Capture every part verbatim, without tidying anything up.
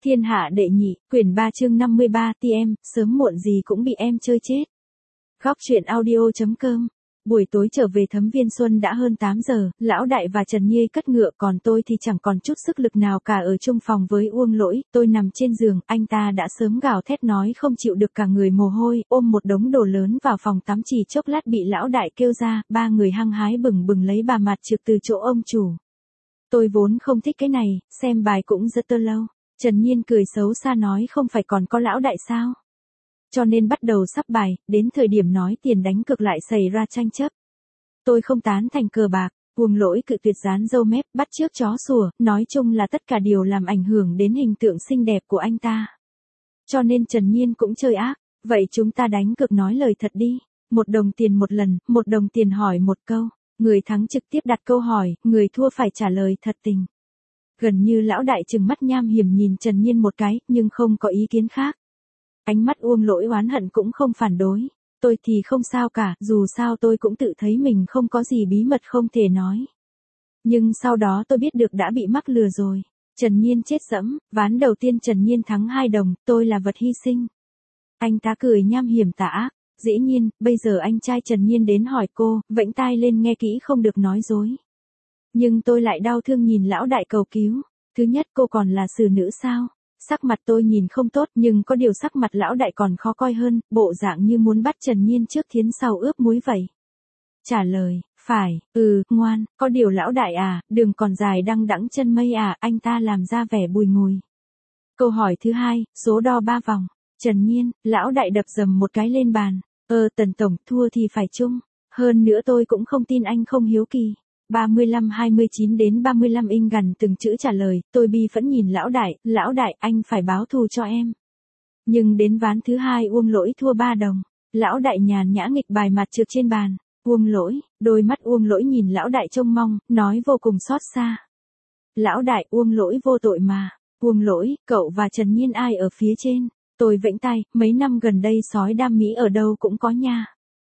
Thiên hạ đệ nhị, quyển ba chương năm mươi ba ti em, sớm muộn gì cũng bị em chơi chết. Góc truyện audio chấm com. Buổi tối trở về Thấm Viên Xuân đã hơn tám giờ, Lão Đại và Trần Nhi cất ngựa, còn tôi thì chẳng còn chút sức lực nào cả. Ở chung phòng với Uông Lỗi, tôi nằm trên giường, anh ta đã sớm gào thét nói không chịu được cả người mồ hôi, ôm một đống đồ lớn vào phòng tắm, chỉ chốc lát bị Lão Đại kêu ra. Ba người hăng hái bừng bừng lấy bà mặt trực từ chỗ ông chủ. Tôi vốn không thích cái này, xem bài cũng rất tơ lâu. Trần Nhiên cười xấu xa nói không phải còn có Lão Đại sao? Cho nên bắt đầu sắp bài, đến thời điểm nói tiền đánh cược lại xảy ra tranh chấp. Tôi không tán thành cờ bạc. Uông Lỗi cự tuyệt dán râu mép, bắt chước chó sủa, nói chung là tất cả điều làm ảnh hưởng đến hình tượng xinh đẹp của anh ta. Cho nên Trần Nhiên cũng chơi ác, vậy chúng ta đánh cược nói lời thật đi, một đồng tiền một lần, một đồng tiền hỏi một câu, người thắng trực tiếp đặt câu hỏi, người thua phải trả lời thật tình. Gần như Lão Đại trừng mắt nham hiểm nhìn Trần Nhiên một cái, nhưng không có ý kiến khác. Ánh mắt Uông Lỗi oán hận cũng không phản đối. Tôi thì không sao cả, dù sao tôi cũng tự thấy mình không có gì bí mật không thể nói. Nhưng sau đó tôi biết được đã bị mắc lừa rồi. Trần Nhiên chết dẫm, ván đầu tiên Trần Nhiên thắng hai đồng, tôi là vật hy sinh. Anh ta cười nham hiểm tà ác. Dĩ nhiên, bây giờ anh trai Trần Nhiên đến hỏi cô, vẫy tai lên nghe kỹ không được nói dối. Nhưng tôi lại đau thương nhìn Lão Đại cầu cứu. Thứ nhất, cô còn là xử nữ sao? Sắc mặt tôi nhìn không tốt, nhưng có điều sắc mặt Lão Đại còn khó coi hơn, bộ dạng như muốn bắt Trần Nhiên trước thiến sau ướp muối vậy. Trả lời, phải, ừ, ngoan, có điều Lão Đại à, đường còn dài đăng đẵng chân mây à, anh ta làm ra vẻ bùi ngùi. Câu hỏi thứ hai, số đo ba vòng. Trần Nhiên, Lão Đại đập dầm một cái lên bàn. Ờ, Tần Tổng, thua thì phải chung. Hơn nữa tôi cũng không tin anh không hiếu kỳ. ba mươi lăm hai mươi chín đến ba mươi lăm in gần từng chữ trả lời, tôi bi phẫn nhìn Lão Đại, Lão Đại, anh phải báo thù cho em. Nhưng đến ván thứ hai Uông Lỗi thua ba đồng, Lão Đại nhàn nhã nghịch bài mặt trượt trên bàn. Uông Lỗi, đôi mắt Uông Lỗi nhìn Lão Đại trông mong, nói vô cùng xót xa. Lão Đại, Uông Lỗi vô tội mà. Uông Lỗi, cậu và Trần Nhiên ai ở phía trên? Tôi vẫy tay, mấy năm gần đây sói đam mỹ ở đâu cũng có nha.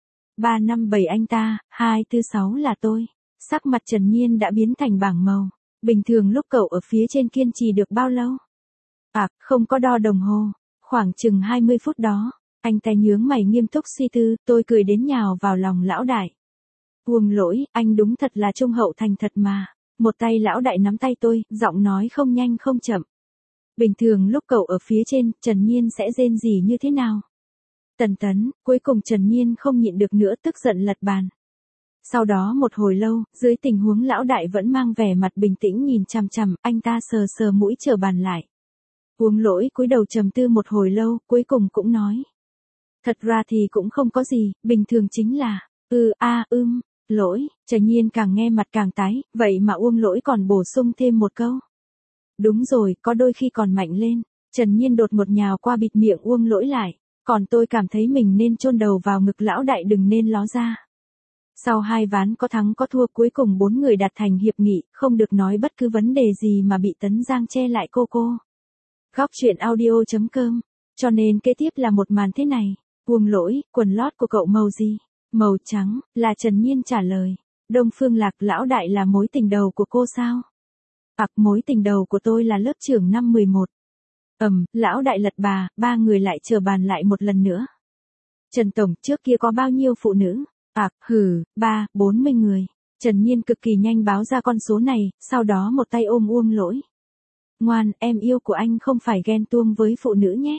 ba năm bảy anh ta, hai tư sáu là tôi. Sắc mặt Trần Nhiên đã biến thành bảng màu. Bình thường lúc cậu ở phía trên kiên trì được bao lâu? À, không có đo đồng hồ. Khoảng chừng hai mươi phút đó. Anh ta nhướng mày nghiêm túc suy tư, tôi cười đến nhào vào lòng Lão Đại. Uông Lỗi, anh đúng thật là trung hậu thành thật mà. Một tay Lão Đại nắm tay tôi, giọng nói không nhanh không chậm. Bình thường lúc cậu ở phía trên, Trần Nhiên sẽ rên gì như thế nào? Tần tấn, cuối cùng Trần Nhiên không nhịn được nữa tức giận lật bàn. Sau đó một hồi lâu, dưới tình huống Lão Đại vẫn mang vẻ mặt bình tĩnh nhìn chằm chằm, anh ta sờ sờ mũi trở bàn lại. Uông Lỗi cúi đầu trầm tư một hồi lâu, cuối cùng cũng nói. Thật ra thì cũng không có gì, bình thường chính là, ừ, a, à, ưm, Lỗi, Trần Nhiên càng nghe mặt càng tái, vậy mà Uông Lỗi còn bổ sung thêm một câu. Đúng rồi, có đôi khi còn mạnh lên. Trần Nhiên đột ngột nhào qua bịt miệng Uông Lỗi lại, còn tôi cảm thấy mình nên chôn đầu vào ngực Lão Đại đừng nên ló ra. Sau hai ván có thắng có thua cuối cùng bốn người đạt thành hiệp nghị, không được nói bất cứ vấn đề gì mà bị Tấn Giang che lại cô cô. Góc truyện audio chấm com. Cho nên kế tiếp là một màn thế này. Uông Lỗi, quần lót của cậu màu gì? Màu trắng, là Trần Nhiên trả lời. Đông Phương Lạc, Lão Đại là mối tình đầu của cô sao? Ặc, mối tình đầu của tôi là lớp trưởng năm mười một. Ầm, Lão Đại lật bà, ba người lại trở bàn lại một lần nữa. Trần Tổng, trước kia có bao nhiêu phụ nữ? Ặc, hừ, ba, bốn mươi người. Trần Nhiên cực kỳ nhanh báo ra con số này, sau đó một tay ôm Uông Lỗi. Ngoan, em yêu của anh không phải ghen tuông với phụ nữ nhé.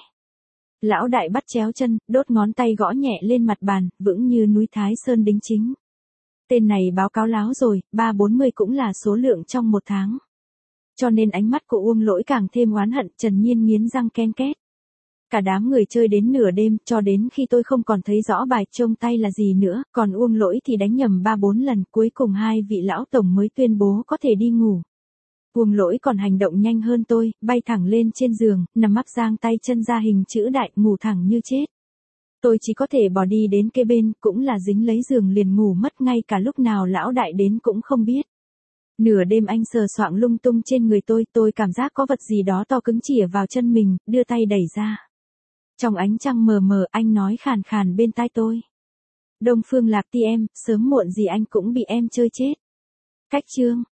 Lão Đại bắt chéo chân, đốt ngón tay gõ nhẹ lên mặt bàn, vững như núi Thái Sơn đính chính. Tên này báo cáo láo rồi, ba bốn mươi cũng là số lượng trong một tháng. Cho nên ánh mắt của Uông Lỗi càng thêm oán hận, Trần Nhiên nghiến răng ken két. Cả đám người chơi đến nửa đêm, cho đến khi tôi không còn thấy rõ bài trông tay là gì nữa, còn Uông Lỗi thì đánh nhầm ba bốn lần, cuối cùng hai vị lão tổng mới tuyên bố có thể đi ngủ. Uông Lỗi còn hành động nhanh hơn tôi, bay thẳng lên trên giường, nằm mắc giang tay chân ra hình chữ đại, ngủ thẳng như chết. Tôi chỉ có thể bỏ đi đến kế bên, cũng là dính lấy giường liền ngủ mất, ngay cả lúc nào Lão Đại đến cũng không biết. Nửa đêm anh sờ soạng lung tung trên người tôi, tôi cảm giác có vật gì đó to cứng chĩa vào chân mình, đưa tay đẩy ra. Trong ánh trăng mờ mờ anh nói khàn khàn bên tai tôi. Đông Phương Lạc ti em, sớm muộn gì anh cũng bị em chơi chết. Cách chương.